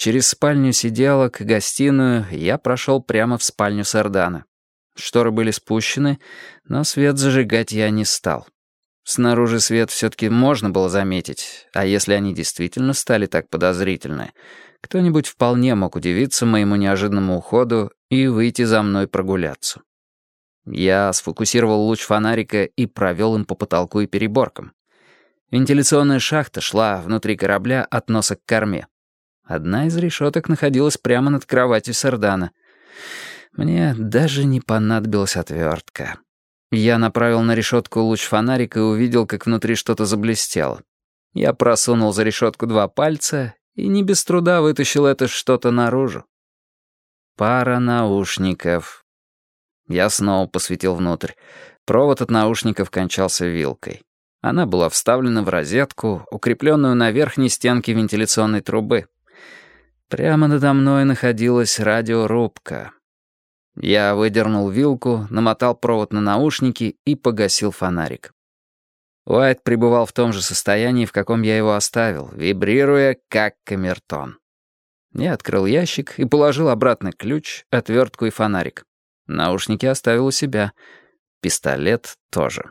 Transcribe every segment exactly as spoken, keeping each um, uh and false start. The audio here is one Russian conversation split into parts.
Через спальню сиделок и гостиную я прошел прямо в спальню Сардана. Шторы были спущены, но свет зажигать я не стал. Снаружи свет все-таки можно было заметить, а если они действительно стали так подозрительны, кто-нибудь вполне мог удивиться моему неожиданному уходу и выйти за мной прогуляться. Я сфокусировал луч фонарика и провел им по потолку и переборкам. Вентиляционная шахта шла внутри корабля от носа к корме. Одна из решеток находилась прямо над кроватью Сардана. Мне даже не понадобилась отвертка. Я направил на решетку луч фонарика и увидел, как внутри что-то заблестело. Я просунул за решетку два пальца и не без труда вытащил это что-то наружу. Пара наушников. Я снова посветил внутрь. Провод от наушников кончался вилкой. Она была вставлена в розетку, укрепленную на верхней стенке вентиляционной трубы. Прямо надо мной находилась радиорубка. Я выдернул вилку, намотал провод на наушники и погасил фонарик. Уайт пребывал в том же состоянии, в каком я его оставил, вибрируя, как камертон. Я открыл ящик и положил обратно ключ, отвертку и фонарик. Наушники оставил у себя. Пистолет тоже.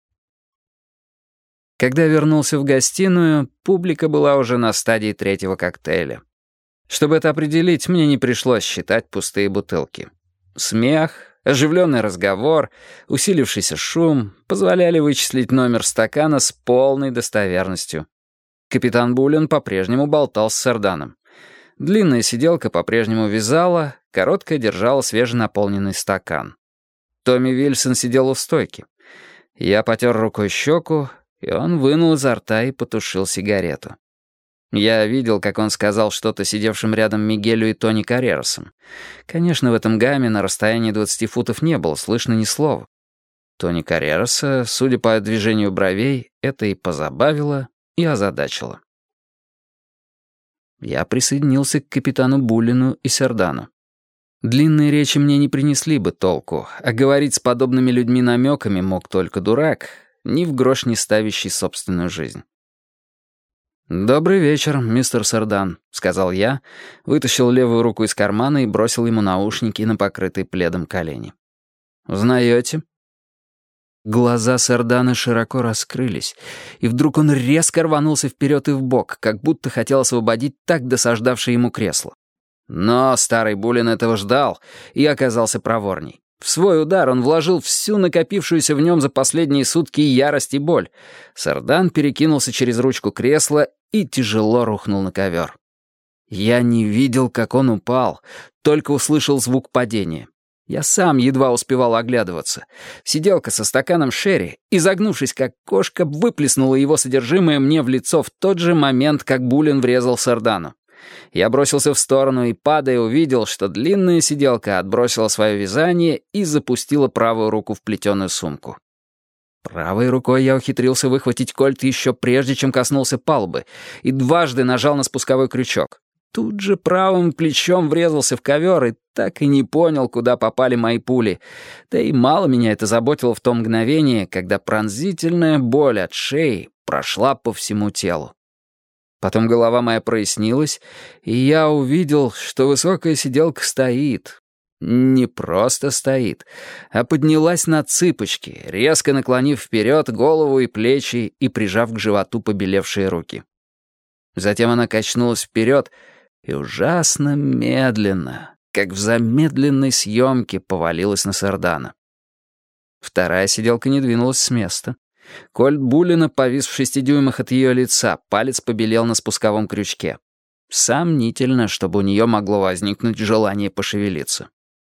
Когда вернулся в гостиную, публика была уже на стадии третьего коктейля. Чтобы это определить, мне не пришлось считать пустые бутылки. Смех, оживленный разговор, усилившийся шум позволяли вычислить номер стакана с полной достоверностью. Капитан Буллен по-прежнему болтал с Сарданом. Длинная сиделка по-прежнему вязала, короткая держала свеженаполненный стакан. Томми Вильсон сидел у стойки. Я потер рукой щеку, и он вынул изо рта и потушил сигарету. Я видел, как он сказал что-то сидевшим рядом Мигелю и Тони Каррерасом. Конечно, в этом гамме на расстоянии двадцати футов не было слышно ни слова. Тони Каррераса, судя по движению бровей, это и позабавило, и озадачило. Я присоединился к капитану Буллину и Сардану. Длинные речи мне не принесли бы толку, а говорить с подобными людьми намеками мог только дурак, ни в грош не ставящий собственную жизнь. «Добрый вечер, мистер Сардан», — сказал я, вытащил левую руку из кармана и бросил ему наушники на покрытые пледом колени. «Узнаете?» Глаза Сардана широко раскрылись, и вдруг он резко рванулся вперед и вбок, как будто хотел освободить так досаждавшее ему кресло. Но старый Буллин этого ждал и оказался проворней. В свой удар он вложил всю накопившуюся в нем за последние сутки ярость и боль. Сардан перекинулся через ручку кресла и тяжело рухнул на ковер. Я не видел, как он упал, только услышал звук падения. Я сам едва успевал оглядываться. Сиделка со стаканом шерри, изогнувшись как кошка, выплеснула его содержимое мне в лицо в тот же момент, как Буллин врезал Сардану. Я бросился в сторону и, падая, увидел, что длинная сиделка отбросила свое вязание и запустила правую руку в плетеную сумку. Правой рукой я ухитрился выхватить кольт еще прежде, чем коснулся палубы, и дважды нажал на спусковой крючок. Тут же правым плечом врезался в ковер и так и не понял, куда попали мои пули. Да и мало меня это заботило в том мгновении, когда пронзительная боль от шеи прошла по всему телу. Потом голова моя прояснилась, и я увидел, что высокая сиделка стоит. Не просто стоит, а поднялась на цыпочки, резко наклонив вперед голову и плечи и прижав к животу побелевшие руки. Затем она качнулась вперед и ужасно медленно, как в замедленной съемке, повалилась на Сардана. Вторая сиделка не двинулась с места. Кольт Буллина повис в шести дюймах от ее лица, палец побелел на спусковом крючке. Сомнительно, чтобы у нее могло возникнуть желание пошевелиться.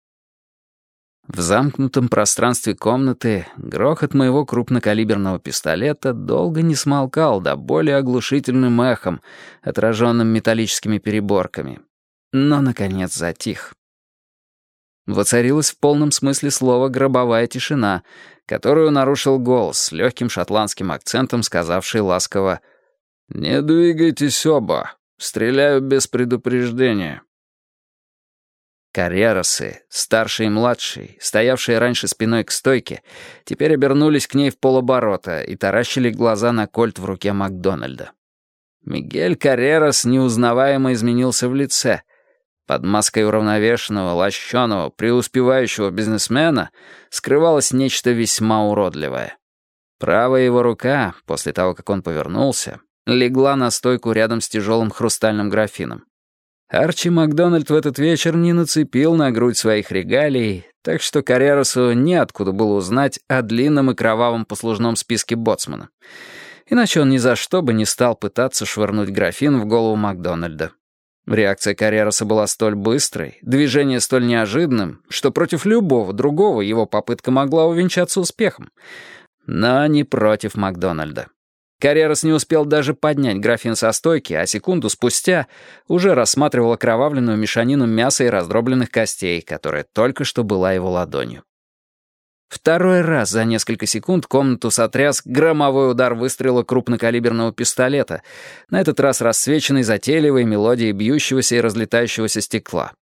В замкнутом пространстве комнаты грохот моего крупнокалиберного пистолета долго не смолкал до более оглушительным эхом, отраженным металлическими переборками. Но, наконец, затих. Воцарилась в полном смысле слова гробовая тишина, которую нарушил голос с легким шотландским акцентом, сказавший ласково: «Не двигайтесь оба, стреляю без предупреждения». Каррерасы, старший и младший, стоявшие раньше спиной к стойке, теперь обернулись к ней в полоборота и таращили глаза на кольт в руке Макдональда. Мигель Каррерас неузнаваемо изменился в лице. Под маской уравновешенного, лощеного, преуспевающего бизнесмена скрывалось нечто весьма уродливое. Правая его рука, после того, как он повернулся, легла на стойку рядом с тяжелым хрустальным графином. Арчи Макдональд в этот вечер не нацепил на грудь своих регалий, так что Каррерасу неоткуда было узнать о длинном и кровавом послужном списке боцмана. Иначе он ни за что бы не стал пытаться швырнуть графин в голову Макдональда. Реакция Каррераса была столь быстрой, движение столь неожиданным, что против любого другого его попытка могла увенчаться успехом. Но не против Макдональда. Каррерас не успел даже поднять графин со стойки, а секунду спустя уже рассматривал окровавленную мешанину мяса и раздробленных костей, которая только что была его ладонью. Второй раз за несколько секунд комнату сотряс громовой удар выстрела крупнокалиберного пистолета, на этот раз рассвеченный затейливой мелодией бьющегося и разлетающегося стекла.